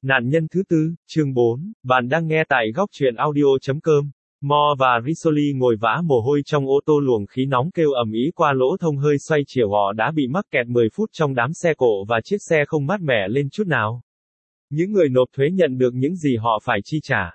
Nạn nhân thứ tư, chương 4, bạn đang nghe tại góc truyện audio.com. Mo và Risoli ngồi vã mồ hôi trong ô tô luồng khí nóng kêu ầm ĩ qua lỗ thông hơi xoay chìa họ đã bị mắc kẹt 10 phút trong đám xe cộ và chiếc xe không mát mẻ lên chút nào. Những người nộp thuế nhận được những gì họ phải chi trả.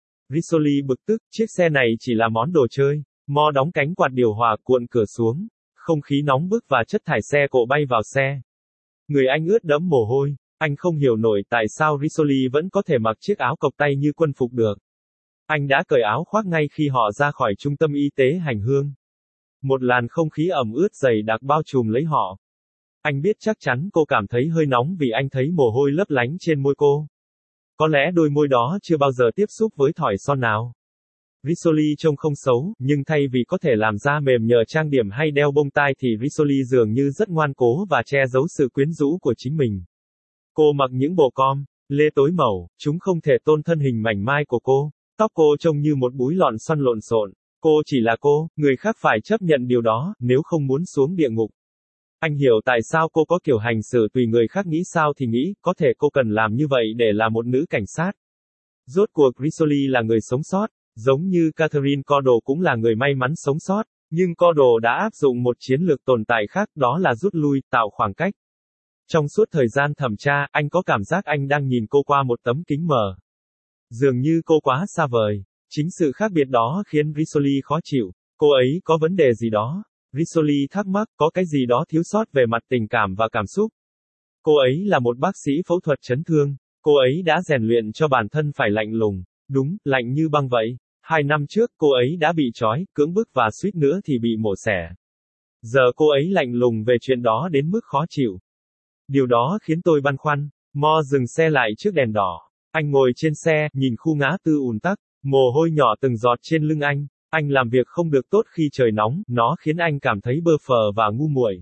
Risoli bực tức, chiếc xe này chỉ là món đồ chơi. Mo đóng cánh quạt điều hòa, cuộn cửa xuống. Không khí nóng bức và chất thải xe cộ bay vào xe. Người anh ướt đẫm mồ hôi. Anh không hiểu nổi tại sao Risoli vẫn có thể mặc chiếc áo cộc tay như quân phục được. Anh đã cởi áo khoác ngay khi họ ra khỏi trung tâm y tế hành hương. Một làn không khí ẩm ướt dày đặc bao trùm lấy họ. Anh biết chắc chắn cô cảm thấy hơi nóng vì anh thấy mồ hôi lấp lánh trên môi cô. Có lẽ đôi môi đó chưa bao giờ tiếp xúc với thỏi son nào. Risoli trông không xấu, nhưng thay vì có thể làm da mềm nhờ trang điểm hay đeo bông tai thì Risoli dường như rất ngoan cố và che giấu sự quyến rũ của chính mình. Cô mặc những bộ com, lê tối màu, chúng không thể tôn thân hình mảnh mai của cô. Tóc cô trông như một búi lọn xoăn lộn xộn. Cô chỉ là cô, người khác phải chấp nhận điều đó, nếu không muốn xuống địa ngục. Anh hiểu tại sao cô có kiểu hành xử tùy người khác nghĩ sao thì nghĩ, có thể cô cần làm như vậy để là một nữ cảnh sát. Rốt cuộc Risoli là người sống sót, giống như Catherine Cordo cũng là người may mắn sống sót, nhưng Cordo đã áp dụng một chiến lược tồn tại khác, đó là rút lui, tạo khoảng cách. Trong suốt thời gian thẩm tra, anh có cảm giác anh đang nhìn cô qua một tấm kính mờ. Dường như cô quá xa vời. Chính sự khác biệt đó khiến Risoli khó chịu. Cô ấy có vấn đề gì đó. Risoli thắc mắc, có cái gì đó thiếu sót về mặt tình cảm và cảm xúc. Cô ấy là một bác sĩ phẫu thuật chấn thương. Cô ấy đã rèn luyện cho bản thân phải lạnh lùng. Đúng, lạnh như băng vậy. 2 năm trước, cô ấy đã bị trói, cưỡng bức và suýt nữa thì bị mổ xẻ. Giờ cô ấy lạnh lùng về chuyện đó đến mức khó chịu. Điều đó khiến tôi băn khoăn. Mo dừng xe lại trước đèn đỏ. Anh ngồi trên xe, nhìn khu ngã tư ùn tắc, mồ hôi nhỏ từng giọt trên lưng anh. Anh làm việc không được tốt khi trời nóng, nó khiến anh cảm thấy bơ phờ và ngu muội.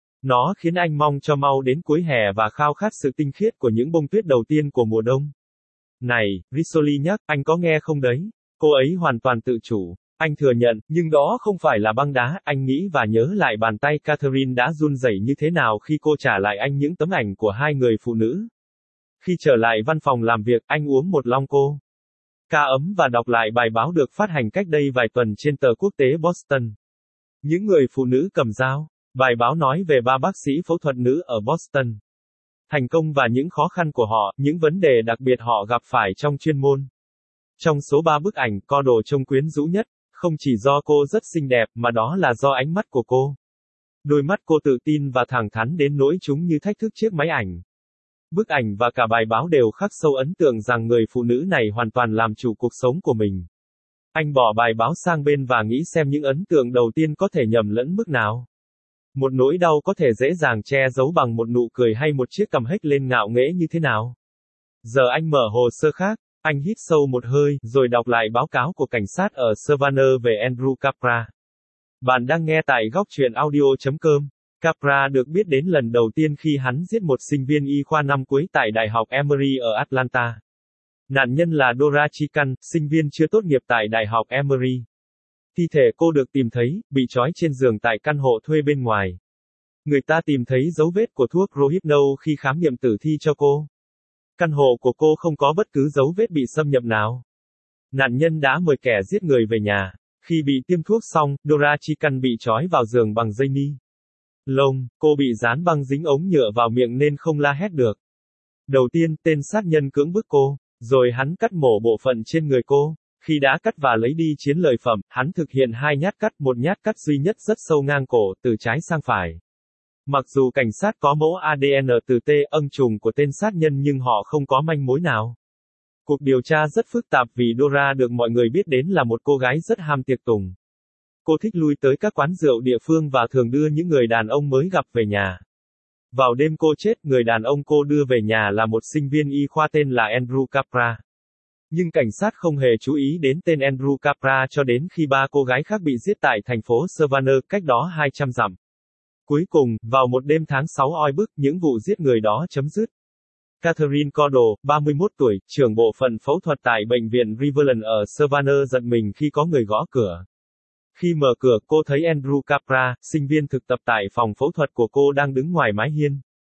Nó khiến anh mong cho mau đến cuối hè và khao khát sự tinh khiết của những bông tuyết đầu tiên của mùa đông. Này, Risoli nhắc, anh có nghe không đấy? Cô ấy hoàn toàn tự chủ. Anh thừa nhận, nhưng đó không phải là băng đá. Anh nghĩ và nhớ lại bàn tay Catherine đã run rẩy như thế nào khi cô trả lại anh những tấm ảnh của hai người phụ nữ. Khi trở lại văn phòng làm việc, anh uống một long cô ca ấm và đọc lại bài báo được phát hành cách đây vài tuần trên tờ quốc tế Boston. Những người phụ nữ cầm dao. Bài báo nói về 3 bác sĩ phẫu thuật nữ ở Boston. Thành công và những khó khăn của họ, những vấn đề đặc biệt họ gặp phải trong chuyên môn. Trong số 3 bức ảnh, Cordo trông quyến rũ nhất, không chỉ do cô rất xinh đẹp, mà đó là do ánh mắt của cô. Đôi mắt cô tự tin và thẳng thắn đến nỗi chúng như thách thức chiếc máy ảnh. Bức ảnh và cả bài báo đều khắc sâu ấn tượng rằng người phụ nữ này hoàn toàn làm chủ cuộc sống của mình. Anh bỏ bài báo sang bên và nghĩ xem những ấn tượng đầu tiên có thể nhầm lẫn mức nào. Một nỗi đau có thể dễ dàng che giấu bằng một nụ cười hay một chiếc cằm hếch lên ngạo nghễ như thế nào. Giờ anh mở hồ sơ khác, anh hít sâu một hơi, rồi đọc lại báo cáo của cảnh sát ở Savannah về Andrew Capra. Bạn đang nghe tại góc truyện audio.com. Capra được biết đến lần đầu tiên khi hắn giết một sinh viên y khoa năm cuối tại Đại học Emory ở Atlanta. Nạn nhân là Dora Chican, sinh viên chưa tốt nghiệp tại Đại học Emory. Thi thể cô được tìm thấy, bị trói trên giường tại căn hộ thuê bên ngoài. Người ta tìm thấy dấu vết của thuốc Rohypnol khi khám nghiệm tử thi cho cô. Căn hộ của cô không có bất cứ dấu vết bị xâm nhập nào. Nạn nhân đã mời kẻ giết người về nhà. Khi bị tiêm thuốc xong, Dora Chican bị trói vào giường bằng dây ni lông, cô bị dán băng dính ống nhựa vào miệng nên không la hét được. Đầu tiên, tên sát nhân cưỡng bức cô, rồi hắn cắt mổ bộ phận trên người cô. Khi đã cắt và lấy đi chiến lợi phẩm, hắn thực hiện 2 nhát cắt, một nhát cắt duy nhất rất sâu ngang cổ, từ trái sang phải. Mặc dù cảnh sát có mẫu ADN từ âm trùng của tên sát nhân nhưng họ không có manh mối nào. Cuộc điều tra rất phức tạp vì Dora được mọi người biết đến là một cô gái rất ham tiệc tùng. Cô thích lui tới các quán rượu địa phương và thường đưa những người đàn ông mới gặp về nhà. Vào đêm cô chết, người đàn ông cô đưa về nhà là một sinh viên y khoa tên là Andrew Capra. Nhưng cảnh sát không hề chú ý đến tên Andrew Capra cho đến khi 3 cô gái khác bị giết tại thành phố Savannah, cách đó 200 dặm. Cuối cùng, vào một đêm tháng 6 oi bức, những vụ giết người đó chấm dứt. Catherine Cordo, 31 tuổi, trưởng bộ phận phẫu thuật tại bệnh viện Riverland ở Savannah giật mình khi có người gõ cửa. Khi mở cửa, cô thấy Andrew Capra, sinh viên thực tập tại phòng phẫu thuật của cô đang đứng ngoài mái hiên.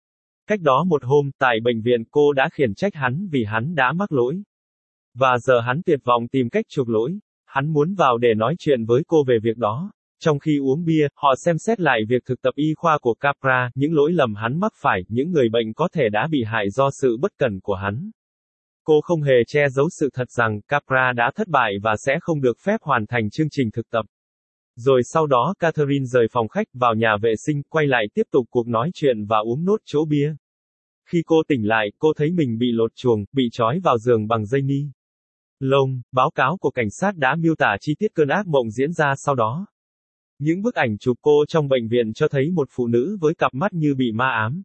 Cách đó một hôm, tại bệnh viện cô đã khiển trách hắn vì hắn đã mắc lỗi. Và giờ hắn tuyệt vọng tìm cách chuộc lỗi. Hắn muốn vào để nói chuyện với cô về việc đó. Trong khi uống bia, họ xem xét lại việc thực tập y khoa của Capra, những lỗi lầm hắn mắc phải, những người bệnh có thể đã bị hại do sự bất cẩn của hắn. Cô không hề che giấu sự thật rằng Capra đã thất bại và sẽ không được phép hoàn thành chương trình thực tập. Rồi sau đó Catherine rời phòng khách vào nhà vệ sinh, quay lại tiếp tục cuộc nói chuyện và uống nốt chỗ bia. Khi cô tỉnh lại, cô thấy mình bị lột chuồng, bị trói vào giường bằng dây ni lông. Báo cáo của cảnh sát đã miêu tả chi tiết cơn ác mộng diễn ra sau đó. Những bức ảnh chụp cô trong bệnh viện cho thấy một phụ nữ với cặp mắt như bị ma ám.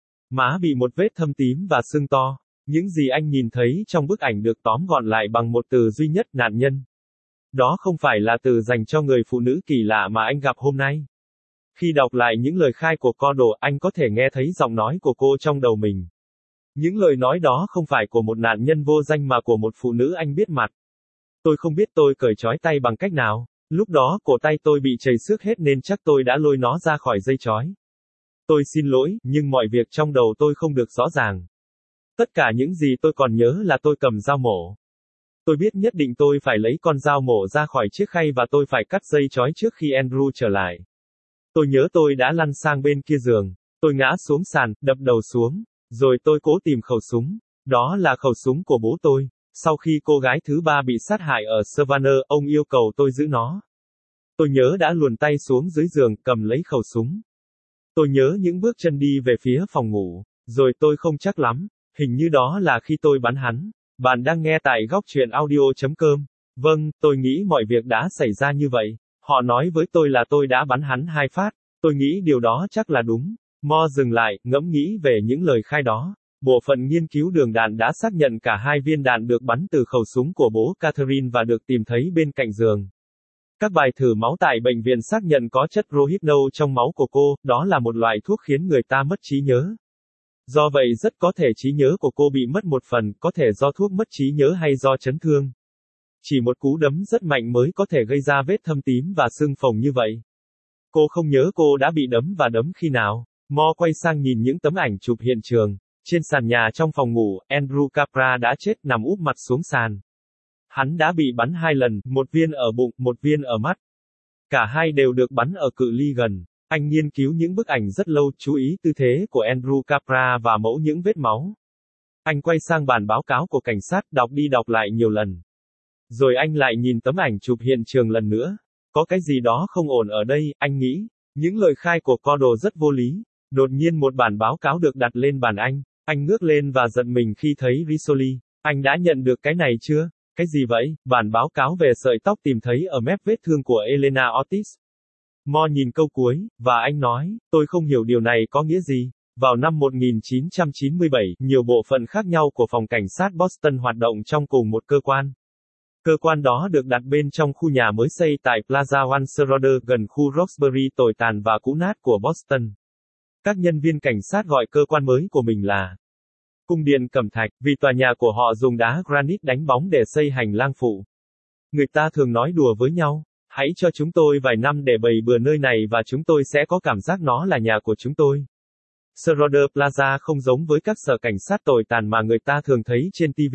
Má bị một vết thâm tím và sưng to. Những gì anh nhìn thấy trong bức ảnh được tóm gọn lại bằng một từ duy nhất: nạn nhân. Đó không phải là từ dành cho người phụ nữ kỳ lạ mà anh gặp hôm nay. Khi đọc lại những lời khai của Cordell, anh có thể nghe thấy giọng nói của cô trong đầu mình. Những lời nói đó không phải của một nạn nhân vô danh mà của một phụ nữ anh biết mặt. Tôi không biết tôi cởi trói tay bằng cách nào. Lúc đó cổ tay tôi bị trầy xước hết nên chắc tôi đã lôi nó ra khỏi dây trói. Tôi xin lỗi, nhưng mọi việc trong đầu tôi không được rõ ràng. Tất cả những gì tôi còn nhớ là tôi cầm dao mổ. Tôi biết nhất định tôi phải lấy con dao mổ ra khỏi chiếc khay và tôi phải cắt dây trói trước khi Andrew trở lại. Tôi nhớ tôi đã lăn sang bên kia giường. Tôi ngã xuống sàn, đập đầu xuống. Rồi tôi cố tìm khẩu súng. Đó là khẩu súng của bố tôi. Sau khi cô gái thứ ba bị sát hại ở Savannah, ông yêu cầu tôi giữ nó. Tôi nhớ đã luồn tay xuống dưới giường, cầm lấy khẩu súng. Tôi nhớ những bước chân đi về phía phòng ngủ. Rồi tôi không chắc lắm. Hình như đó là khi tôi bắn hắn. Bạn đang nghe tại góc truyện audio.com. Vâng, tôi nghĩ mọi việc đã xảy ra như vậy. Họ nói với tôi là tôi đã bắn hắn 2 phát. Tôi nghĩ điều đó chắc là đúng. Mo dừng lại, ngẫm nghĩ về những lời khai đó. Bộ phận nghiên cứu đường đạn đã xác nhận cả 2 viên đạn được bắn từ khẩu súng của bố Catherine và được tìm thấy bên cạnh giường. Các bài thử máu tại bệnh viện xác nhận có chất Rohypnol trong máu của cô, đó là một loại thuốc khiến người ta mất trí nhớ. Do vậy rất có thể trí nhớ của cô bị mất một phần, có thể do thuốc mất trí nhớ hay do chấn thương. Chỉ một cú đấm rất mạnh mới có thể gây ra vết thâm tím và sưng phồng như vậy. Cô không nhớ cô đã bị đấm và đấm khi nào. Mo quay sang nhìn những tấm ảnh chụp hiện trường. Trên sàn nhà trong phòng ngủ, Andrew Capra đã chết nằm úp mặt xuống sàn. Hắn đã bị bắn 2 lần, một viên ở bụng, một viên ở mắt. Cả hai đều được bắn ở cự ly gần. Anh nghiên cứu những bức ảnh rất lâu, chú ý tư thế của Andrew Capra và mẫu những vết máu. Anh quay sang bản báo cáo của cảnh sát, đọc đi đọc lại nhiều lần. Rồi anh lại nhìn tấm ảnh chụp hiện trường lần nữa. Có cái gì đó không ổn ở đây, anh nghĩ. Những lời khai của Cordell rất vô lý. Đột nhiên một bản báo cáo được đặt lên bàn anh. Anh ngước lên và giận mình khi thấy Rizzoli. Anh đã nhận được cái này chưa? Cái gì vậy? Bản báo cáo về sợi tóc tìm thấy ở mép vết thương của Elena Ortiz. Mo nhìn câu cuối, và anh nói, tôi không hiểu điều này có nghĩa gì. Vào năm 1997, nhiều bộ phận khác nhau của phòng cảnh sát Boston hoạt động trong cùng một cơ quan. Cơ quan đó được đặt bên trong khu nhà mới xây tại Plaza One Schroeder gần khu Roxbury tồi tàn và cũ nát của Boston. Các nhân viên cảnh sát gọi cơ quan mới của mình là Cung điện Cẩm Thạch, vì tòa nhà của họ dùng đá granite đánh bóng để xây hành lang phụ. Người ta thường nói đùa với nhau, hãy cho chúng tôi vài năm để bày bừa nơi này và chúng tôi sẽ có cảm giác nó là nhà của chúng tôi. Schroeder Plaza không giống với các sở cảnh sát tồi tàn mà người ta thường thấy trên TV.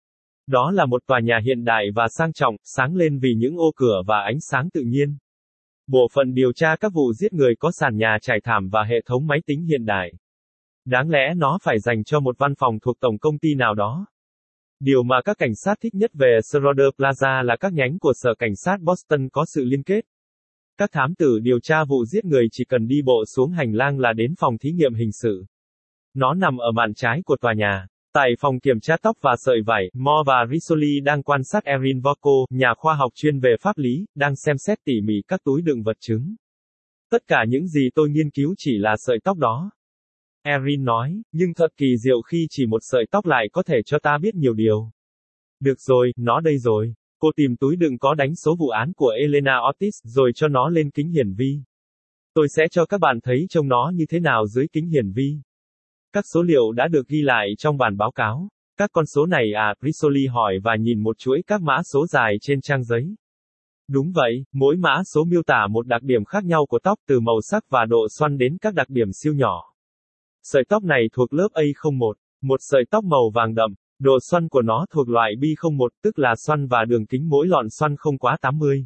Đó là một tòa nhà hiện đại và sang trọng, sáng lên vì những ô cửa và ánh sáng tự nhiên. Bộ phận điều tra các vụ giết người có sàn nhà trải thảm và hệ thống máy tính hiện đại. Đáng lẽ nó phải dành cho một văn phòng thuộc tổng công ty nào đó. Điều mà các cảnh sát thích nhất về Schroeder Plaza là các nhánh của sở cảnh sát Boston có sự liên kết. Các thám tử điều tra vụ giết người chỉ cần đi bộ xuống hành lang là đến phòng thí nghiệm hình sự. Nó nằm ở mạn trái của tòa nhà. Tại phòng kiểm tra tóc và sợi vải, Mo và Rizzoli đang quan sát Erin Vocco, nhà khoa học chuyên về pháp lý, đang xem xét tỉ mỉ các túi đựng vật chứng. Tất cả những gì tôi nghiên cứu chỉ là sợi tóc đó. Erin nói, nhưng thật kỳ diệu khi chỉ một sợi tóc lại có thể cho ta biết nhiều điều. Được rồi, nó đây rồi. Cô tìm túi đựng có đánh số vụ án của Elena Ortiz, rồi cho nó lên kính hiển vi. Tôi sẽ cho các bạn thấy trông nó như thế nào dưới kính hiển vi. Các số liệu đã được ghi lại trong bản báo cáo. Các con số này à, Rizzoli hỏi và nhìn một chuỗi các mã số dài trên trang giấy. Đúng vậy, mỗi mã số miêu tả một đặc điểm khác nhau của tóc từ màu sắc và độ xoăn đến các đặc điểm siêu nhỏ. Sợi tóc này thuộc lớp A01, một sợi tóc màu vàng đậm. Độ xoăn của nó thuộc loại B01, tức là xoăn và đường kính mỗi lọn xoăn không quá 80.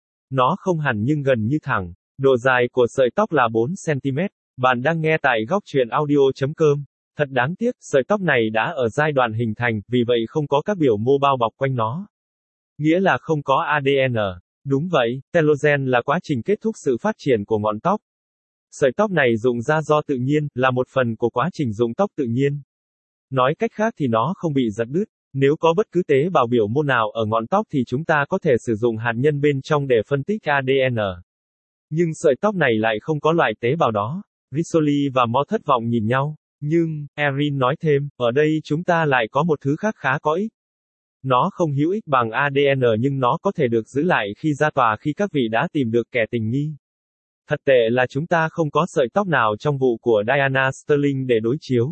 Nó không hẳn nhưng gần như thẳng. Độ dài của sợi tóc là 4 cm. Bạn đang nghe tại góc truyện audio.com. Thật đáng tiếc, sợi tóc này đã ở giai đoạn hình thành, vì vậy không có các biểu mô bao bọc quanh nó. Nghĩa là không có ADN. Đúng vậy, telogen là quá trình kết thúc sự phát triển của ngọn tóc. Sợi tóc này rụng ra do tự nhiên, là một phần của quá trình rụng tóc tự nhiên. Nói cách khác thì nó không bị giật đứt. Nếu có bất cứ tế bào biểu mô nào ở ngọn tóc thì chúng ta có thể sử dụng hạt nhân bên trong để phân tích ADN. Nhưng sợi tóc này lại không có loại tế bào đó. Rizzoli và Mo thất vọng nhìn nhau. Nhưng, Erin nói thêm, ở đây chúng ta lại có một thứ khác khá có ích. Nó không hữu ích bằng ADN nhưng nó có thể được giữ lại khi ra tòa khi các vị đã tìm được kẻ tình nghi. Thật tệ là chúng ta không có sợi tóc nào trong vụ của Diana Sterling để đối chiếu.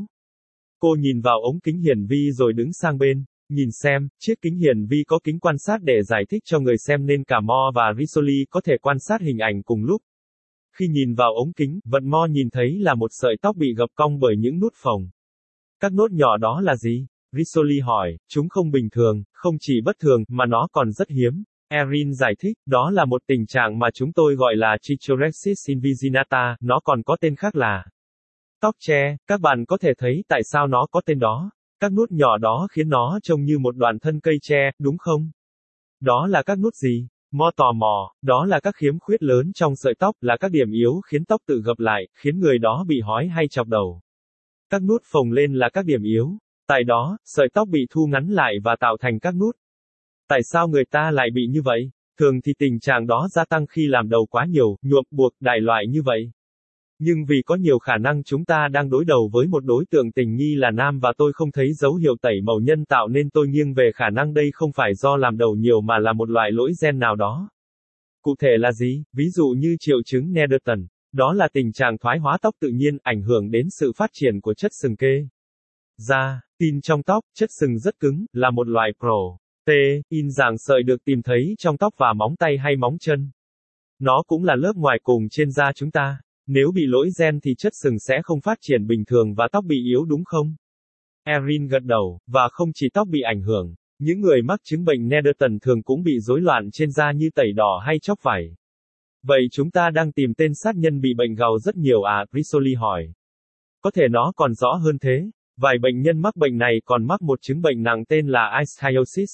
Cô nhìn vào ống kính hiển vi rồi đứng sang bên. Nhìn xem, chiếc kính hiển vi có kính quan sát để giải thích cho người xem nên cả Mo và Rizzoli có thể quan sát hình ảnh cùng lúc. Khi nhìn vào ống kính, vật Mo nhìn thấy là một sợi tóc bị gập cong bởi những nút phồng. Các nốt nhỏ đó là gì? Rizzoli hỏi, chúng không bình thường, không chỉ bất thường, mà nó còn rất hiếm. Erin giải thích, đó là một tình trạng mà chúng tôi gọi là trichorexis invisinata, nó còn có tên khác là tóc tre. Các bạn có thể thấy tại sao nó có tên đó. Các nút nhỏ đó khiến nó trông như một đoạn thân cây tre, đúng không? Đó là các nút gì? Mo tò mò, đó là các khiếm khuyết lớn trong sợi tóc, là các điểm yếu khiến tóc tự gập lại, khiến người đó bị hói hay chọc đầu. Các nút phồng lên là các điểm yếu. Tại đó, sợi tóc bị thu ngắn lại và tạo thành các nút. Tại sao người ta lại bị như vậy? Thường thì tình trạng đó gia tăng khi làm đầu quá nhiều, nhuộm, buộc, đại loại như vậy. Nhưng vì có nhiều khả năng chúng ta đang đối đầu với một đối tượng tình nghi là nam và tôi không thấy dấu hiệu tẩy màu nhân tạo nên tôi nghiêng về khả năng đây không phải do làm đầu nhiều mà là một loại lỗi gen nào đó. Cụ thể là gì? Ví dụ như triệu chứng Netherton. Đó là tình trạng thoái hóa tóc tự nhiên, ảnh hưởng đến sự phát triển của chất sừng kê. Da, tin trong tóc, chất sừng rất cứng, là một loại protein dạng sợi được tìm thấy trong tóc và móng tay hay móng chân. Nó cũng là lớp ngoài cùng trên da chúng ta. Nếu bị lỗi gen thì chất sừng sẽ không phát triển bình thường và tóc bị yếu đúng không? Erin gật đầu, và không chỉ tóc bị ảnh hưởng. Những người mắc chứng bệnh Netherton thường cũng bị rối loạn trên da như tẩy đỏ hay chóc vảy. Vậy chúng ta đang tìm tên sát nhân bị bệnh gầu rất nhiều à? Rizzoli hỏi. Có thể nó còn rõ hơn thế. Vài bệnh nhân mắc bệnh này còn mắc một chứng bệnh nặng tên là ichthyosis.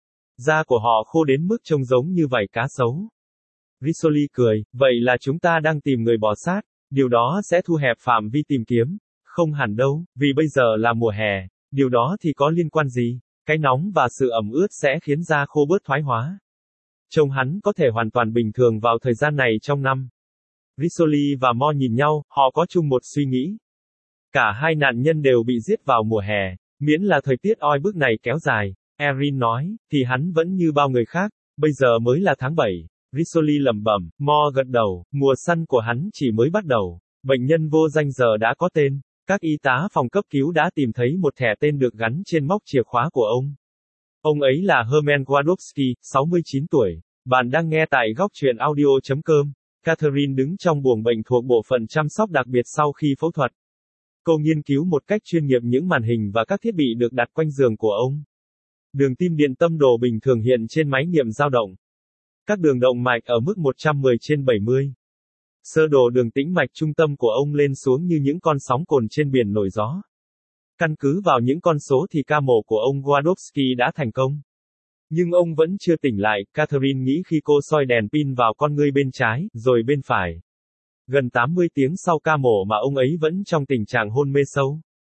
Da của họ khô đến mức trông giống như vảy cá sấu. Rizzoli cười, vậy là chúng ta đang tìm người bò sát. Điều đó sẽ thu hẹp phạm vi tìm kiếm. Không hẳn đâu, vì bây giờ là mùa hè. Điều đó thì có liên quan gì? Cái nóng và sự ẩm ướt sẽ khiến da khô bớt thoái hóa. Trông hắn có thể hoàn toàn bình thường vào thời gian này trong năm. Rizzoli và Mo nhìn nhau, họ có chung một suy nghĩ. Cả hai nạn nhân đều bị giết vào mùa hè, miễn là thời tiết oi bức này kéo dài. Erin nói, thì hắn vẫn như bao người khác, bây giờ mới là tháng 7. Rizzoli lẩm bẩm, Mo gật đầu, mùa săn của hắn chỉ mới bắt đầu. Bệnh nhân vô danh giờ đã có tên. Các y tá phòng cấp cứu đã tìm thấy một thẻ tên được gắn trên móc chìa khóa của ông. Ông ấy là Herman Gładowski, 69 tuổi. Bạn đang nghe tại góc truyện audio.com. Catherine đứng trong buồng bệnh thuộc bộ phận chăm sóc đặc biệt sau khi phẫu thuật. Cô nghiên cứu một cách chuyên nghiệp những màn hình và các thiết bị được đặt quanh giường của ông. Đường tim điện tâm đồ bình thường hiện trên máy nghiệm dao động. Các đường động mạch ở mức 110/70. Sơ đồ đường tĩnh mạch trung tâm của ông lên xuống như những con sóng cồn trên biển nổi gió. Căn cứ vào những con số thì ca mổ của ông Gładowski đã thành công. Nhưng ông vẫn chưa tỉnh lại, Catherine nghĩ khi cô soi đèn pin vào con ngươi bên trái, rồi bên phải. Gần 80 tiếng sau ca mổ mà ông ấy vẫn trong tình trạng hôn mê sâu.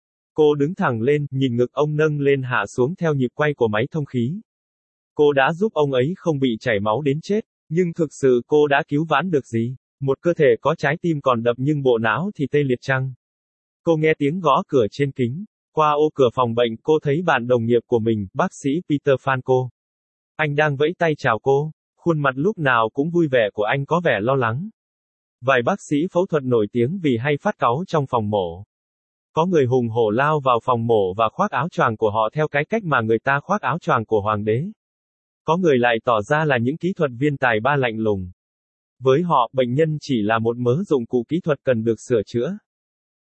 Cô đứng thẳng lên, nhìn ngực ông nâng lên hạ xuống theo nhịp quay của máy thông khí. Cô đã giúp ông ấy không bị chảy máu đến chết, nhưng thực sự cô đã cứu vãn được gì? Một cơ thể có trái tim còn đập nhưng bộ não thì tê liệt chăng? Cô nghe tiếng gõ cửa trên kính. Qua ô cửa phòng bệnh, cô thấy bạn đồng nghiệp của mình, bác sĩ Peter Franco. Anh đang vẫy tay chào cô. Khuôn mặt lúc nào cũng vui vẻ của anh có vẻ lo lắng. Vài bác sĩ phẫu thuật nổi tiếng vì hay phát cáu trong phòng mổ. Có người hùng hổ lao vào phòng mổ và khoác áo choàng của họ theo cái cách mà người ta khoác áo choàng của hoàng đế. Có người lại tỏ ra là những kỹ thuật viên tài ba lạnh lùng. Với họ, bệnh nhân chỉ là một mớ dụng cụ kỹ thuật cần được sửa chữa.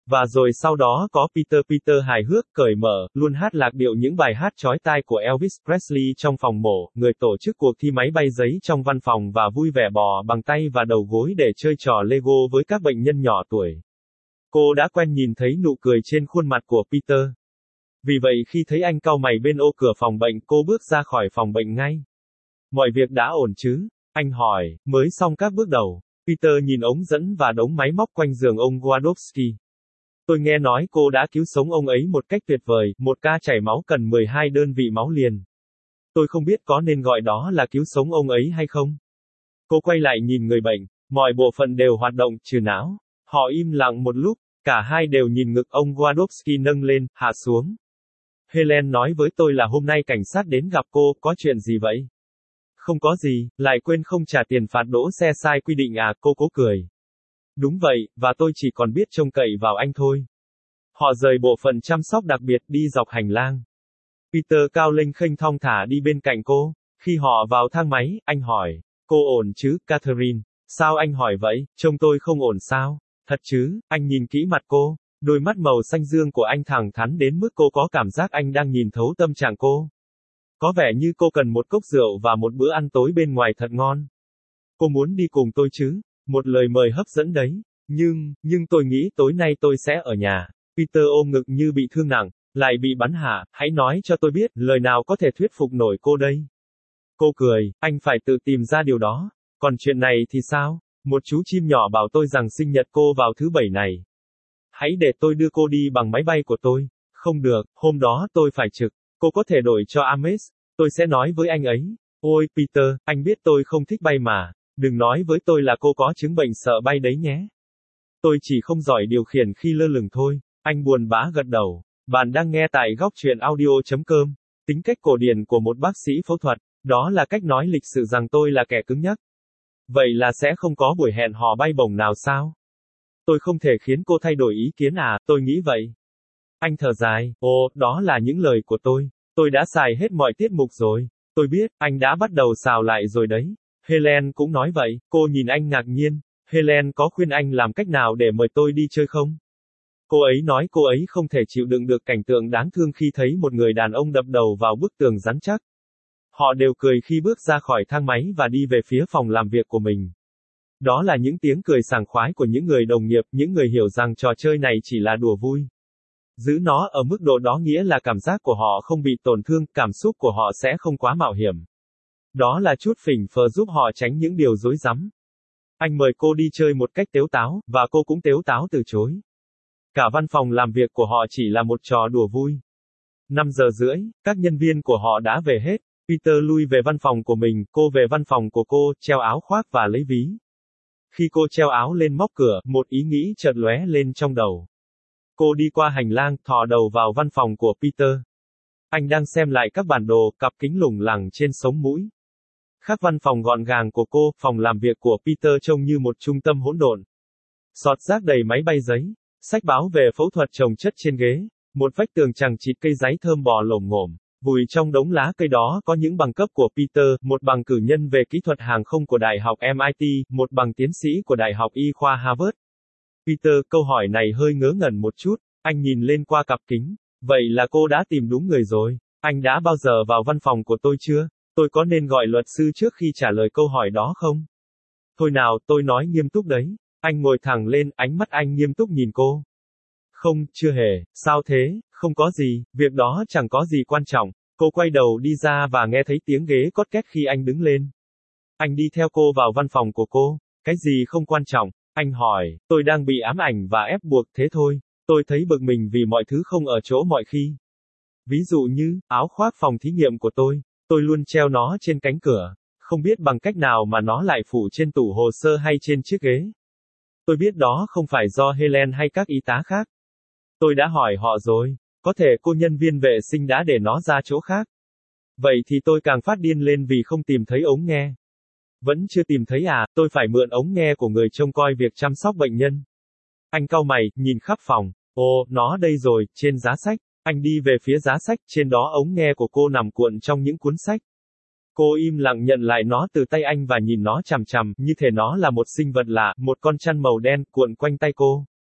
Và rồi sau đó có Peter hài hước, cởi mở, luôn hát lạc điệu những bài hát chói tai của Elvis Presley trong phòng mổ, người tổ chức cuộc thi máy bay giấy trong văn phòng và vui vẻ bò bằng tay và đầu gối để chơi trò Lego với các bệnh nhân nhỏ tuổi. Cô đã quen nhìn thấy nụ cười trên khuôn mặt của Peter. Vì vậy khi thấy anh cau mày bên ô cửa phòng bệnh, cô bước ra khỏi phòng bệnh ngay. Mọi việc đã ổn chứ? Anh hỏi, mới xong các bước đầu. Peter nhìn ống dẫn và đống máy móc quanh giường ông Gwadowski. Tôi nghe nói cô đã cứu sống ông ấy một cách tuyệt vời, một ca chảy máu cần 12 đơn vị máu liền. Tôi không biết có nên gọi đó là cứu sống ông ấy hay không. Cô quay lại nhìn người bệnh, mọi bộ phận đều hoạt động, trừ não. Họ im lặng một lúc, cả hai đều nhìn ngực ông Gwadowski nâng lên, hạ xuống. Helen nói với tôi là hôm nay cảnh sát đến gặp cô, có chuyện gì vậy? Không có gì, lại quên không trả tiền phạt đỗ xe sai quy định à, cô cố cười. Đúng vậy, và tôi chỉ còn biết trông cậy vào anh thôi. Họ rời bộ phận chăm sóc đặc biệt đi dọc hành lang. Peter cao lênh khênh thong thả đi bên cạnh cô. Khi họ vào thang máy, anh hỏi, cô ổn chứ, Catherine? Sao anh hỏi vậy, trông tôi không ổn sao? Thật chứ, anh nhìn kỹ mặt cô. Đôi mắt màu xanh dương của anh thẳng thắn đến mức cô có cảm giác anh đang nhìn thấu tâm trạng cô. Có vẻ như cô cần một cốc rượu và một bữa ăn tối bên ngoài thật ngon. Cô muốn đi cùng tôi chứ? Một lời mời hấp dẫn đấy. Nhưng tôi nghĩ tối nay tôi sẽ ở nhà. Peter ôm ngực như bị thương nặng, lại bị bắn hạ, hãy nói cho tôi biết, lời nào có thể thuyết phục nổi cô đây. Cô cười, anh phải tự tìm ra điều đó. Còn chuyện này thì sao? Một chú chim nhỏ bảo tôi rằng sinh nhật cô vào thứ Bảy này. Hãy để tôi đưa cô đi bằng máy bay của tôi. Không được, hôm đó tôi phải trực. Cô có thể đổi cho Ames. Tôi sẽ nói với anh ấy. Ôi, Peter, anh biết tôi không thích bay mà. Đừng nói với tôi là cô có chứng bệnh sợ bay đấy nhé. Tôi chỉ không giỏi điều khiển khi lơ lửng thôi. Anh buồn bã gật đầu. Bạn đang nghe tại góc truyện audio.com. Tính cách cổ điển của một bác sĩ phẫu thuật. Đó là cách nói lịch sự rằng tôi là kẻ cứng nhắc. Vậy là sẽ không có buổi hẹn hò bay bổng nào sao? Tôi không thể khiến cô thay đổi ý kiến à, tôi nghĩ vậy. Anh thở dài, ồ, đó là những lời của tôi. Tôi đã xài hết mọi tiết mục rồi. Tôi biết, anh đã bắt đầu xào lại rồi đấy. Helen cũng nói vậy, cô nhìn anh ngạc nhiên. Helen có khuyên anh làm cách nào để mời tôi đi chơi không? Cô ấy nói cô ấy không thể chịu đựng được cảnh tượng đáng thương khi thấy một người đàn ông đập đầu vào bức tường rắn chắc. Họ đều cười khi bước ra khỏi thang máy và đi về phía phòng làm việc của mình. Đó là những tiếng cười sảng khoái của những người đồng nghiệp, những người hiểu rằng trò chơi này chỉ là đùa vui. Giữ nó ở mức độ đó nghĩa là cảm giác của họ không bị tổn thương, cảm xúc của họ sẽ không quá mạo hiểm. Đó là chút phỉnh phờ giúp họ tránh những điều rối rắm. Anh mời cô đi chơi một cách tếu táo, và cô cũng tếu táo từ chối. Cả văn phòng làm việc của họ chỉ là một trò đùa vui. 5 giờ rưỡi, các nhân viên của họ đã về hết. Peter lui về văn phòng của mình, cô về văn phòng của cô, treo áo khoác và lấy ví. Khi cô treo áo lên móc cửa, một ý nghĩ chợt lóe lên trong đầu. Cô đi qua hành lang, thò đầu vào văn phòng của Peter. Anh đang xem lại các bản đồ, cặp kính lủng lẳng trên sống mũi. Khác văn phòng gọn gàng của cô, phòng làm việc của Peter trông như một trung tâm hỗn độn. Sọt rác đầy máy bay giấy, sách báo về phẫu thuật chồng chất trên ghế, một vách tường chằng chịt cây giấy thơm bò lổm ngổm. Vùi trong đống lá cây đó có những bằng cấp của Peter, một bằng cử nhân về kỹ thuật hàng không của Đại học MIT, một bằng tiến sĩ của Đại học Y khoa Harvard. Peter, câu hỏi này hơi ngớ ngẩn một chút, anh nhìn lên qua cặp kính. Vậy là cô đã tìm đúng người rồi. Anh đã bao giờ vào văn phòng của tôi chưa? Tôi có nên gọi luật sư trước khi trả lời câu hỏi đó không? Thôi nào, tôi nói nghiêm túc đấy. Anh ngồi thẳng lên, ánh mắt anh nghiêm túc nhìn cô. Không, chưa hề, sao thế, không có gì, việc đó chẳng có gì quan trọng. Cô quay đầu đi ra và nghe thấy tiếng ghế cót két khi anh đứng lên. Anh đi theo cô vào văn phòng của cô. Cái gì không quan trọng? Anh hỏi, tôi đang bị ám ảnh và ép buộc thế thôi. Tôi thấy bực mình vì mọi thứ không ở chỗ mọi khi. Ví dụ như, áo khoác phòng thí nghiệm của tôi luôn treo nó trên cánh cửa. Không biết bằng cách nào mà nó lại phủ trên tủ hồ sơ hay trên chiếc ghế. Tôi biết đó không phải do Helen hay các y tá khác. Tôi đã hỏi họ rồi, có thể cô nhân viên vệ sinh đã để nó ra chỗ khác. Vậy thì tôi càng phát điên lên vì không tìm thấy ống nghe. Vẫn chưa tìm thấy à, tôi phải mượn ống nghe của người trông coi việc chăm sóc bệnh nhân. Anh cau mày, nhìn khắp phòng. Ồ, nó đây rồi, trên giá sách. Anh đi về phía giá sách, trên đó ống nghe của cô nằm cuộn trong những cuốn sách. Cô im lặng nhận lại nó từ tay anh và nhìn nó chằm chằm, như thể nó là một sinh vật lạ, một con chăn màu đen, cuộn quanh tay cô.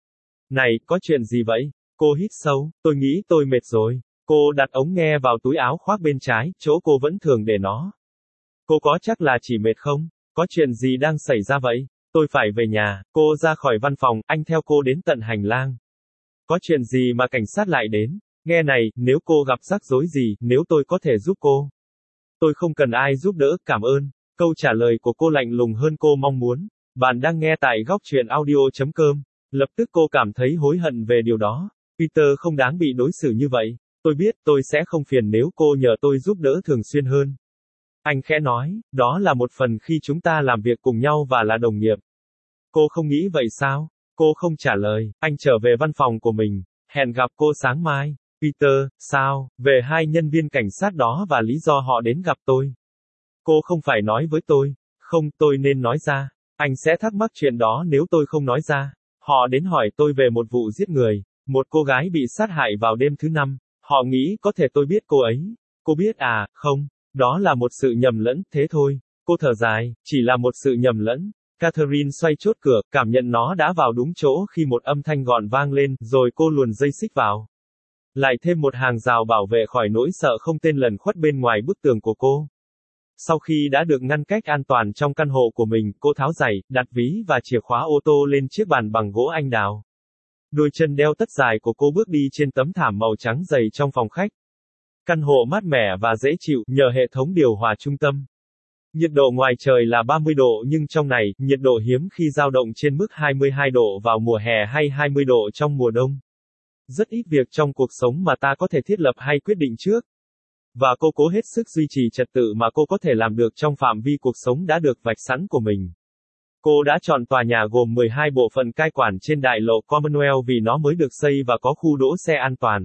Này, có chuyện gì vậy? Cô hít sâu, tôi nghĩ tôi mệt rồi. Cô đặt ống nghe vào túi áo khoác bên trái, chỗ cô vẫn thường để nó. Cô có chắc là chỉ mệt không? Có chuyện gì đang xảy ra vậy? Tôi phải về nhà. Cô ra khỏi văn phòng, anh theo cô đến tận hành lang. Có chuyện gì mà cảnh sát lại đến? Nghe này, nếu cô gặp rắc rối gì, nếu tôi có thể giúp cô. Tôi không cần ai giúp đỡ, cảm ơn. Câu trả lời của cô lạnh lùng hơn cô mong muốn. Bạn đang nghe tại góc truyện audio.com. Lập tức cô cảm thấy hối hận về điều đó. Peter không đáng bị đối xử như vậy. Tôi biết, tôi sẽ không phiền nếu cô nhờ tôi giúp đỡ thường xuyên hơn. Anh khẽ nói, đó là một phần khi chúng ta làm việc cùng nhau và là đồng nghiệp. Cô không nghĩ vậy sao? Cô không trả lời, anh trở về văn phòng của mình, hẹn gặp cô sáng mai. Peter, sao, về hai nhân viên cảnh sát đó và lý do họ đến gặp tôi. Cô không phải nói với tôi, không, tôi nên nói ra. Anh sẽ thắc mắc chuyện đó nếu tôi không nói ra. Họ đến hỏi tôi về một vụ giết người, một cô gái bị sát hại vào đêm thứ năm. Họ nghĩ có thể tôi biết cô ấy. Cô biết à, không, đó là một sự nhầm lẫn, thế thôi. Cô thở dài, chỉ là một sự nhầm lẫn. Catherine xoay chốt cửa, cảm nhận nó đã vào đúng chỗ khi một âm thanh gọn vang lên, rồi cô luồn dây xích vào. Lại thêm một hàng rào bảo vệ khỏi nỗi sợ không tên lẩn khuất bên ngoài bức tường của cô. Sau khi đã được ngăn cách an toàn trong căn hộ của mình, cô tháo giày, đặt ví và chìa khóa ô tô lên chiếc bàn bằng gỗ anh đào. Đôi chân đeo tất dài của cô bước đi trên tấm thảm màu trắng dày trong phòng khách. Căn hộ mát mẻ và dễ chịu, nhờ hệ thống điều hòa trung tâm. Nhiệt độ ngoài trời là 30 độ nhưng trong này, nhiệt độ hiếm khi dao động trên mức 22 độ vào mùa hè hay 20 độ trong mùa đông. Rất ít việc trong cuộc sống mà ta có thể thiết lập hay quyết định trước. Và cô cố hết sức duy trì trật tự mà cô có thể làm được trong phạm vi cuộc sống đã được vạch sẵn của mình. Cô đã chọn tòa nhà gồm 12 bộ phận cai quản trên đại lộ Commonwealth vì nó mới được xây và có khu đỗ xe an toàn.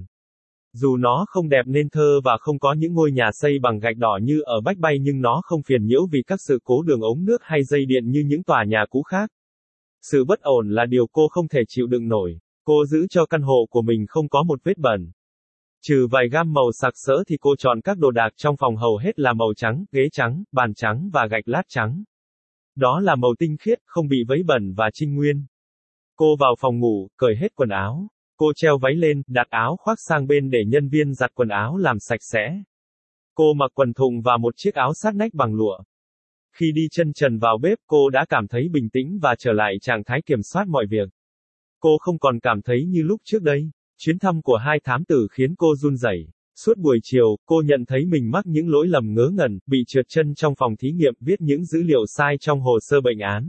Dù nó không đẹp nên thơ và không có những ngôi nhà xây bằng gạch đỏ như ở Bách Bay nhưng nó không phiền nhiễu vì các sự cố đường ống nước hay dây điện như những tòa nhà cũ khác. Sự bất ổn là điều cô không thể chịu đựng nổi. Cô giữ cho căn hộ của mình không có một vết bẩn. Trừ vài gam màu sặc sỡ thì cô chọn các đồ đạc trong phòng hầu hết là màu trắng, ghế trắng, bàn trắng và gạch lát trắng. Đó là màu tinh khiết, không bị vấy bẩn và trinh nguyên. Cô vào phòng ngủ, cởi hết quần áo. Cô treo váy lên, đặt áo khoác sang bên để nhân viên giặt quần áo làm sạch sẽ. Cô mặc quần thụng và một chiếc áo sát nách bằng lụa. Khi đi chân trần vào bếp, cô đã cảm thấy bình tĩnh và trở lại trạng thái kiểm soát mọi việc. Cô không còn cảm thấy như lúc trước đây. Chuyến thăm của hai thám tử khiến cô run rẩy. Suốt buổi chiều, cô nhận thấy mình mắc những lỗi lầm ngớ ngẩn, bị trượt chân trong phòng thí nghiệm, viết những dữ liệu sai trong hồ sơ bệnh án.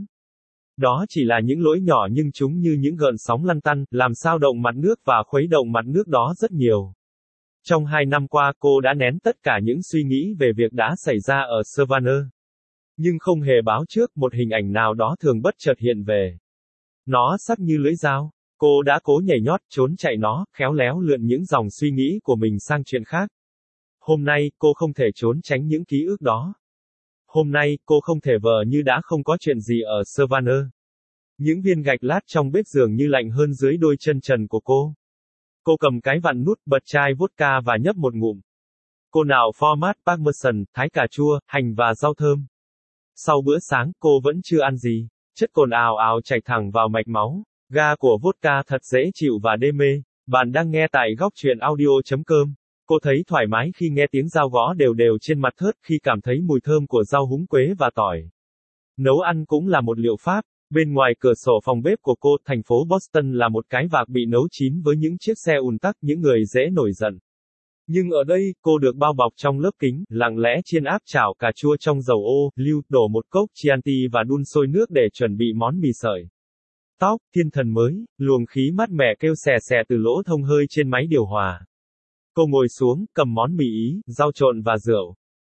Đó chỉ là những lỗi nhỏ nhưng chúng như những gợn sóng lăn tăn, làm xao động mặt nước và khuấy động mặt nước đó rất nhiều. Trong 2 năm qua cô đã nén tất cả những suy nghĩ về việc đã xảy ra ở Savannah. Nhưng không hề báo trước, một hình ảnh nào đó thường bất chợt hiện về. Nó sắc như lưỡi dao. Cô đã cố nhảy nhót, trốn chạy nó, khéo léo lượn những dòng suy nghĩ của mình sang chuyện khác. Hôm nay, cô không thể trốn tránh những ký ức đó. Hôm nay, cô không thể vờ như đã không có chuyện gì ở Savannah. Những viên gạch lát trong bếp dường như lạnh hơn dưới đôi chân trần của cô. Cô cầm cái vặn nút, bật chai vodka và nhấp một ngụm. Cô nào format parmesan, thái cà chua, hành và rau thơm. Sau bữa sáng, cô vẫn chưa ăn gì. Chất cồn ào ào chảy thẳng vào mạch máu. Ga của vodka thật dễ chịu và đê mê. Bạn đang nghe tại góc truyện audio.com. Cô thấy thoải mái khi nghe tiếng dao gõ đều đều trên mặt thớt, khi cảm thấy mùi thơm của rau húng quế và tỏi. Nấu ăn cũng là một liệu pháp. Bên ngoài cửa sổ phòng bếp của cô, thành phố Boston là một cái vạc bị nấu chín với những chiếc xe ùn tắc, những người dễ nổi giận. Nhưng ở đây, cô được bao bọc trong lớp kính, lặng lẽ chiên áp chảo cà chua trong dầu ô, lưu, đổ một cốc Chianti và đun sôi nước để chuẩn bị món mì sợi. Tóc, thiên thần mới, luồng khí mát mẻ kêu xè xè từ lỗ thông hơi trên máy điều hòa. Cô ngồi xuống, cầm món mì Ý, rau trộn và rượu.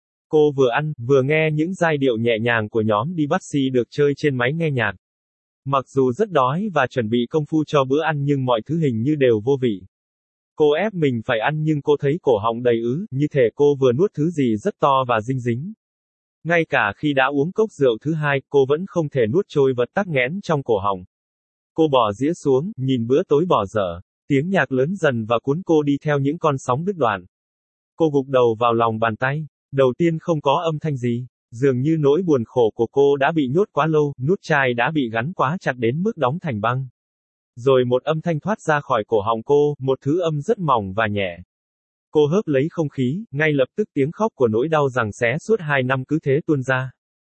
Cô vừa ăn, vừa nghe những giai điệu nhẹ nhàng của nhóm Debussy được chơi trên máy nghe nhạc. Mặc dù rất đói và chuẩn bị công phu cho bữa ăn nhưng mọi thứ hình như đều vô vị. Cô ép mình phải ăn nhưng cô thấy cổ họng đầy ứ, như thể cô vừa nuốt thứ gì rất to và dinh dính. Ngay cả khi đã uống cốc rượu thứ hai, cô vẫn không thể nuốt trôi vật tắc nghẽn trong cổ họng. Cô bỏ dĩa xuống, nhìn bữa tối bỏ dở. Tiếng nhạc lớn dần và cuốn cô đi theo những con sóng đứt đoạn. Cô gục đầu vào lòng bàn tay. Đầu tiên không có âm thanh gì. Dường như nỗi buồn khổ của cô đã bị nhốt quá lâu, nút chai đã bị gắn quá chặt đến mức đóng thành băng. Rồi một âm thanh thoát ra khỏi cổ họng cô, một thứ âm rất mỏng và nhẹ. Cô hớp lấy không khí, ngay lập tức tiếng khóc của nỗi đau giằng xé suốt 2 năm cứ thế tuôn ra.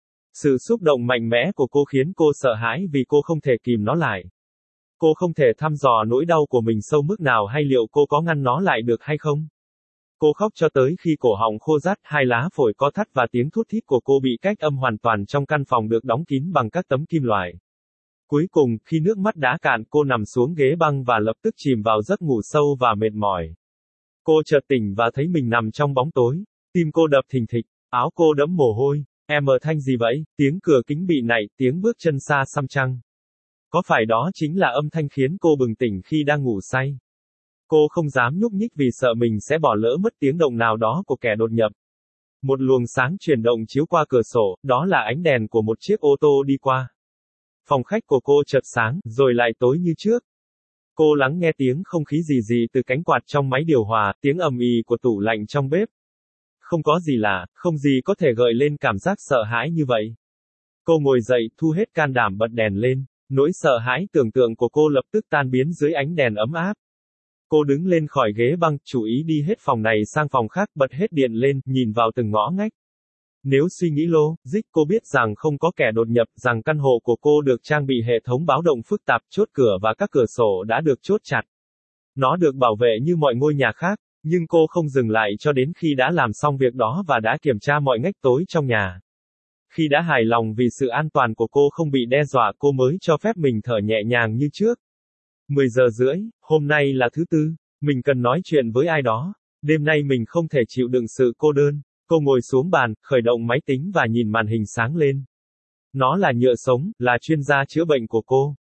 Sự xúc động mạnh mẽ của cô khiến cô sợ hãi vì cô không thể kìm nó lại. Cô không thể thăm dò nỗi đau của mình sâu mức nào hay liệu cô có ngăn nó lại được hay không. Cô khóc cho tới khi cổ họng khô rát, hai lá phổi co thắt và tiếng thút thít của cô bị cách âm hoàn toàn trong căn phòng được đóng kín bằng các tấm kim loại. Cuối cùng, khi nước mắt đã cạn, cô nằm xuống ghế băng và lập tức chìm vào giấc ngủ sâu và mệt mỏi. Cô chợt tỉnh và thấy mình nằm trong bóng tối. Tim cô đập thình thịch, áo cô đẫm mồ hôi. Em ở thanh gì vậy? Tiếng cửa kính bị nảy, tiếng bước chân xa xăm chăng? Có phải đó chính là âm thanh khiến cô bừng tỉnh khi đang ngủ say? Cô không dám nhúc nhích vì sợ mình sẽ bỏ lỡ mất tiếng động nào đó của kẻ đột nhập. Một luồng sáng chuyển động chiếu qua cửa sổ, đó là ánh đèn của một chiếc ô tô đi qua. Phòng khách của cô chợt sáng, rồi lại tối như trước. Cô lắng nghe tiếng không khí rì rì từ cánh quạt trong máy điều hòa, tiếng ầm ĩ của tủ lạnh trong bếp. Không có gì lạ, không gì có thể gợi lên cảm giác sợ hãi như vậy. Cô ngồi dậy, thu hết can đảm bật đèn lên. Nỗi sợ hãi tưởng tượng của cô lập tức tan biến dưới ánh đèn ấm áp. Cô đứng lên khỏi ghế băng, chủ ý đi hết phòng này sang phòng khác, bật hết điện lên, nhìn vào từng ngõ ngách. Nếu suy nghĩ logic, cô biết rằng không có kẻ đột nhập, rằng căn hộ của cô được trang bị hệ thống báo động phức tạp, chốt cửa và các cửa sổ đã được chốt chặt. Nó được bảo vệ như mọi ngôi nhà khác, nhưng cô không dừng lại cho đến khi đã làm xong việc đó và đã kiểm tra mọi ngách tối trong nhà. Khi đã hài lòng vì sự an toàn của cô không bị đe dọa, cô mới cho phép mình thở nhẹ nhàng như trước. 10 giờ rưỡi, hôm nay là thứ Tư, mình cần nói chuyện với ai đó. Đêm nay mình không thể chịu đựng sự cô đơn. Cô ngồi xuống bàn, khởi động máy tính và nhìn màn hình sáng lên. Nó là nhựa sống, là chuyên gia chữa bệnh của cô.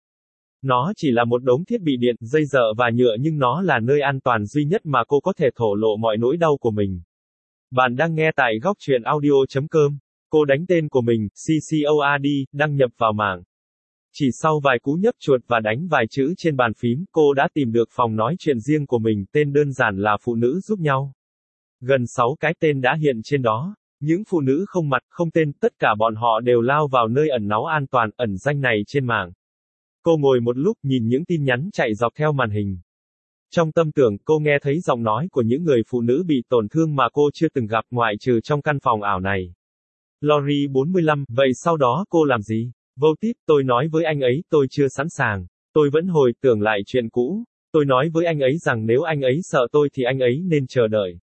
Nó chỉ là một đống thiết bị điện, dây dợ và nhựa nhưng nó là nơi an toàn duy nhất mà cô có thể thổ lộ mọi nỗi đau của mình. Bạn đang nghe tại góc truyện audio.com. Cô đánh tên của mình, CCORD, đăng nhập vào mạng. Chỉ sau vài cú nhấp chuột và đánh vài chữ trên bàn phím, cô đã tìm được phòng nói chuyện riêng của mình, tên đơn giản là Phụ nữ giúp nhau. Gần 6 cái tên đã hiện trên đó. Những phụ nữ không mặt, không tên, tất cả bọn họ đều lao vào nơi ẩn náu an toàn, ẩn danh này trên mạng. Cô ngồi một lúc nhìn những tin nhắn chạy dọc theo màn hình. Trong tâm tưởng, cô nghe thấy giọng nói của những người phụ nữ bị tổn thương mà cô chưa từng gặp ngoại trừ trong căn phòng ảo này. Lori 45, vậy sau đó cô làm gì? Vô tiếp, tôi nói với anh ấy tôi chưa sẵn sàng. Tôi vẫn hồi tưởng lại chuyện cũ. Tôi nói với anh ấy rằng nếu anh ấy sợ tôi thì anh ấy nên chờ đợi.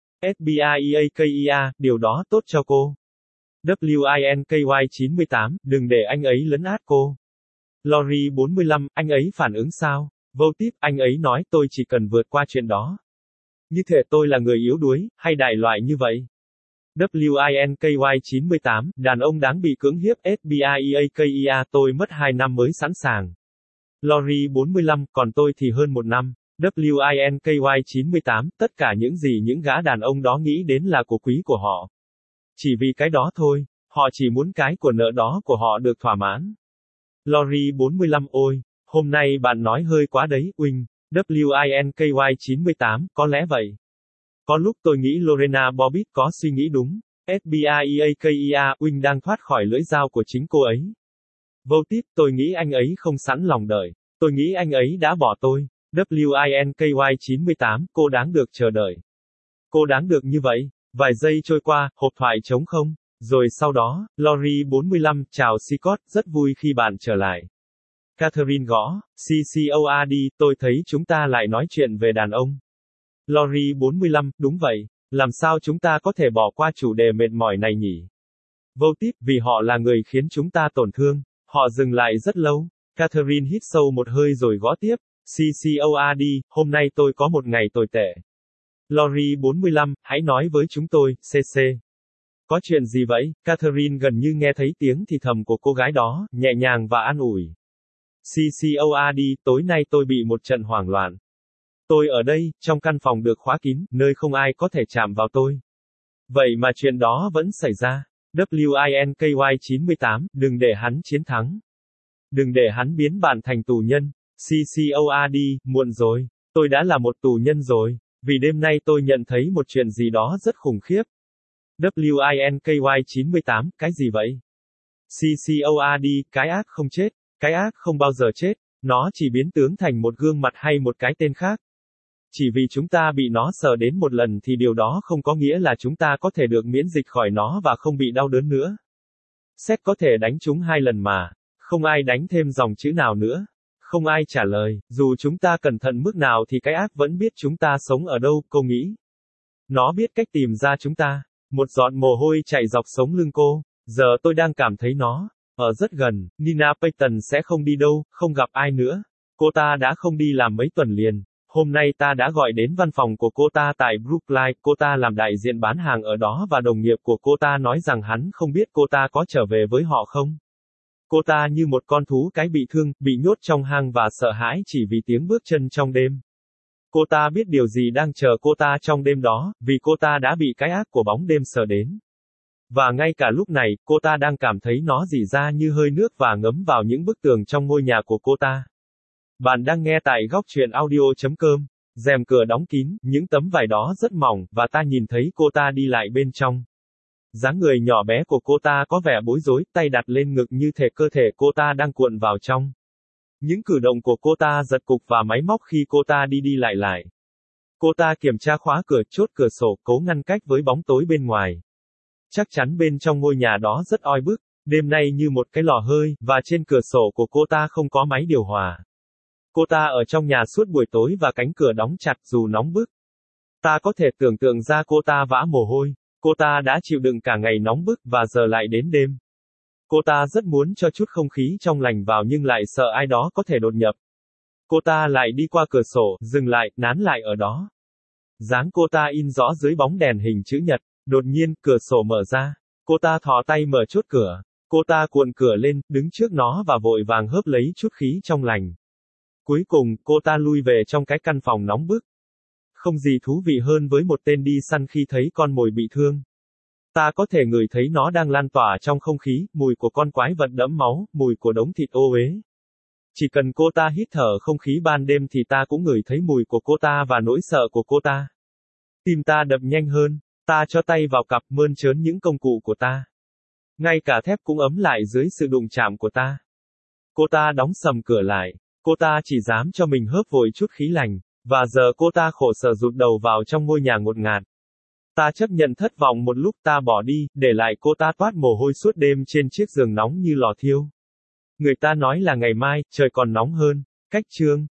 SBIEAKIA, điều đó tốt cho cô. WINKY98, đừng để anh ấy lấn át cô. Lori 45, anh ấy phản ứng sao? Vô tiếp, anh ấy nói tôi chỉ cần vượt qua chuyện đó. Như thể tôi là người yếu đuối, hay đại loại như vậy. WINKY98, đàn ông đáng bị cưỡng hiếp, SBIEAKIA, tôi mất 2 năm mới sẵn sàng. Lori 45, còn tôi thì hơn 1 năm. WINKY98, tất cả những gì những gã đàn ông đó nghĩ đến là của quý của họ. Chỉ vì cái đó thôi, họ chỉ muốn cái của nợ đó của họ được thỏa mãn. Lori 45, ôi, hôm nay bạn nói hơi quá đấy, Wing. WINKY98, có lẽ vậy. Có lúc tôi nghĩ Lorena Bobbitt có suy nghĩ đúng. SBIEAKIA, Wing đang thoát khỏi lưỡi dao của chính cô ấy. Vô tiếp, tôi nghĩ anh ấy không sẵn lòng đợi. Tôi nghĩ anh ấy đã bỏ tôi. WINKY98, cô đáng được chờ đợi. Cô đáng được như vậy. Vài giây trôi qua, hộp thoại trống không. Rồi sau đó, Lori 45, chào Scott, rất vui khi bạn trở lại. Catherine gõ, CCORD, tôi thấy chúng ta lại nói chuyện về đàn ông. Lori 45, đúng vậy. Làm sao chúng ta có thể bỏ qua chủ đề mệt mỏi này nhỉ? Vô tiếp, vì họ là người khiến chúng ta tổn thương. Họ dừng lại rất lâu. Catherine hít sâu một hơi rồi gõ tiếp. CCORD, hôm nay tôi có một ngày tồi tệ. Lori 45, hãy nói với chúng tôi, CC. Có chuyện gì vậy? Catherine gần như nghe thấy tiếng thì thầm của cô gái đó, nhẹ nhàng và an ủi. CCORD, tối nay tôi bị một trận hoảng loạn. Tôi ở đây, trong căn phòng được khóa kín, nơi không ai có thể chạm vào tôi. Vậy mà chuyện đó vẫn xảy ra. WINKY98, đừng để hắn chiến thắng. Đừng để hắn biến bạn thành tù nhân. CCORD, muộn rồi. Tôi đã là một tù nhân rồi. Vì đêm nay tôi nhận thấy một chuyện gì đó rất khủng khiếp. WINKY98, cái gì vậy? CCORD, cái ác không chết. Cái ác không bao giờ chết. Nó chỉ biến tướng thành một gương mặt hay một cái tên khác. Chỉ vì chúng ta bị nó sờ đến một lần thì điều đó không có nghĩa là chúng ta có thể được miễn dịch khỏi nó và không bị đau đớn nữa. Seth có thể đánh chúng 2 lần mà. Không ai đánh thêm dòng chữ nào nữa. Không ai trả lời, dù chúng ta cẩn thận mức nào thì cái ác vẫn biết chúng ta sống ở đâu, cô nghĩ. Nó biết cách tìm ra chúng ta. Một giọt mồ hôi chạy dọc sống lưng cô. Giờ tôi đang cảm thấy nó. Ở rất gần, Nina Payton sẽ không đi đâu, không gặp ai nữa. Cô ta đã không đi làm mấy tuần liền. Hôm nay ta đã gọi đến văn phòng của cô ta tại Brookline, cô ta làm đại diện bán hàng ở đó và đồng nghiệp của cô ta nói rằng hắn không biết cô ta có trở về với họ không. Cô ta như một con thú cái bị thương, bị nhốt trong hang và sợ hãi chỉ vì tiếng bước chân trong đêm. Cô ta biết điều gì đang chờ cô ta trong đêm đó, vì cô ta đã bị cái ác của bóng đêm sờ đến. Và ngay cả lúc này, cô ta đang cảm thấy nó rỉ ra như hơi nước và ngấm vào những bức tường trong ngôi nhà của cô ta. Bạn đang nghe tại góc truyện audio.com. Rèm cửa đóng kín, những tấm vải đó rất mỏng, và ta nhìn thấy cô ta đi lại bên trong. Dáng người nhỏ bé của cô ta có vẻ bối rối, tay đặt lên ngực như thể cơ thể cô ta đang cuộn vào trong. Những cử động của cô ta giật cục và máy móc khi cô ta đi đi lại lại. Cô ta kiểm tra khóa cửa, chốt cửa sổ, cố ngăn cách với bóng tối bên ngoài. Chắc chắn bên trong ngôi nhà đó rất oi bức, đêm nay như một cái lò hơi, và trên cửa sổ của cô ta không có máy điều hòa. Cô ta ở trong nhà suốt buổi tối và cánh cửa đóng chặt dù nóng bức. Ta có thể tưởng tượng ra cô ta vã mồ hôi. Cô ta đã chịu đựng cả ngày nóng bức và giờ lại đến đêm. Cô ta rất muốn cho chút không khí trong lành vào nhưng lại sợ ai đó có thể đột nhập. Cô ta lại đi qua cửa sổ, dừng lại, nán lại ở đó. Dáng cô ta in rõ dưới bóng đèn hình chữ nhật. Đột nhiên, cửa sổ mở ra. Cô ta thò tay mở chốt cửa. Cô ta cuộn cửa lên, đứng trước nó và vội vàng hớp lấy chút khí trong lành. Cuối cùng, cô ta lui về trong cái căn phòng nóng bức. Không gì thú vị hơn với một tên đi săn khi thấy con mồi bị thương. Ta có thể ngửi thấy nó đang lan tỏa trong không khí, mùi của con quái vật đẫm máu, mùi của đống thịt ô uế. Chỉ cần cô ta hít thở không khí ban đêm thì ta cũng ngửi thấy mùi của cô ta và nỗi sợ của cô ta. Tim ta đập nhanh hơn, ta cho tay vào cặp mơn trớn những công cụ của ta. Ngay cả thép cũng ấm lại dưới sự đụng chạm của ta. Cô ta đóng sầm cửa lại. Cô ta chỉ dám cho mình hớp vội chút khí lành. Và giờ cô ta khổ sở rụt đầu vào trong ngôi nhà ngột ngạt. Ta chấp nhận thất vọng một lúc, ta bỏ đi, để lại cô ta toát mồ hôi suốt đêm trên chiếc giường nóng như lò thiêu. Người ta nói là ngày mai, trời còn nóng hơn. Cách chương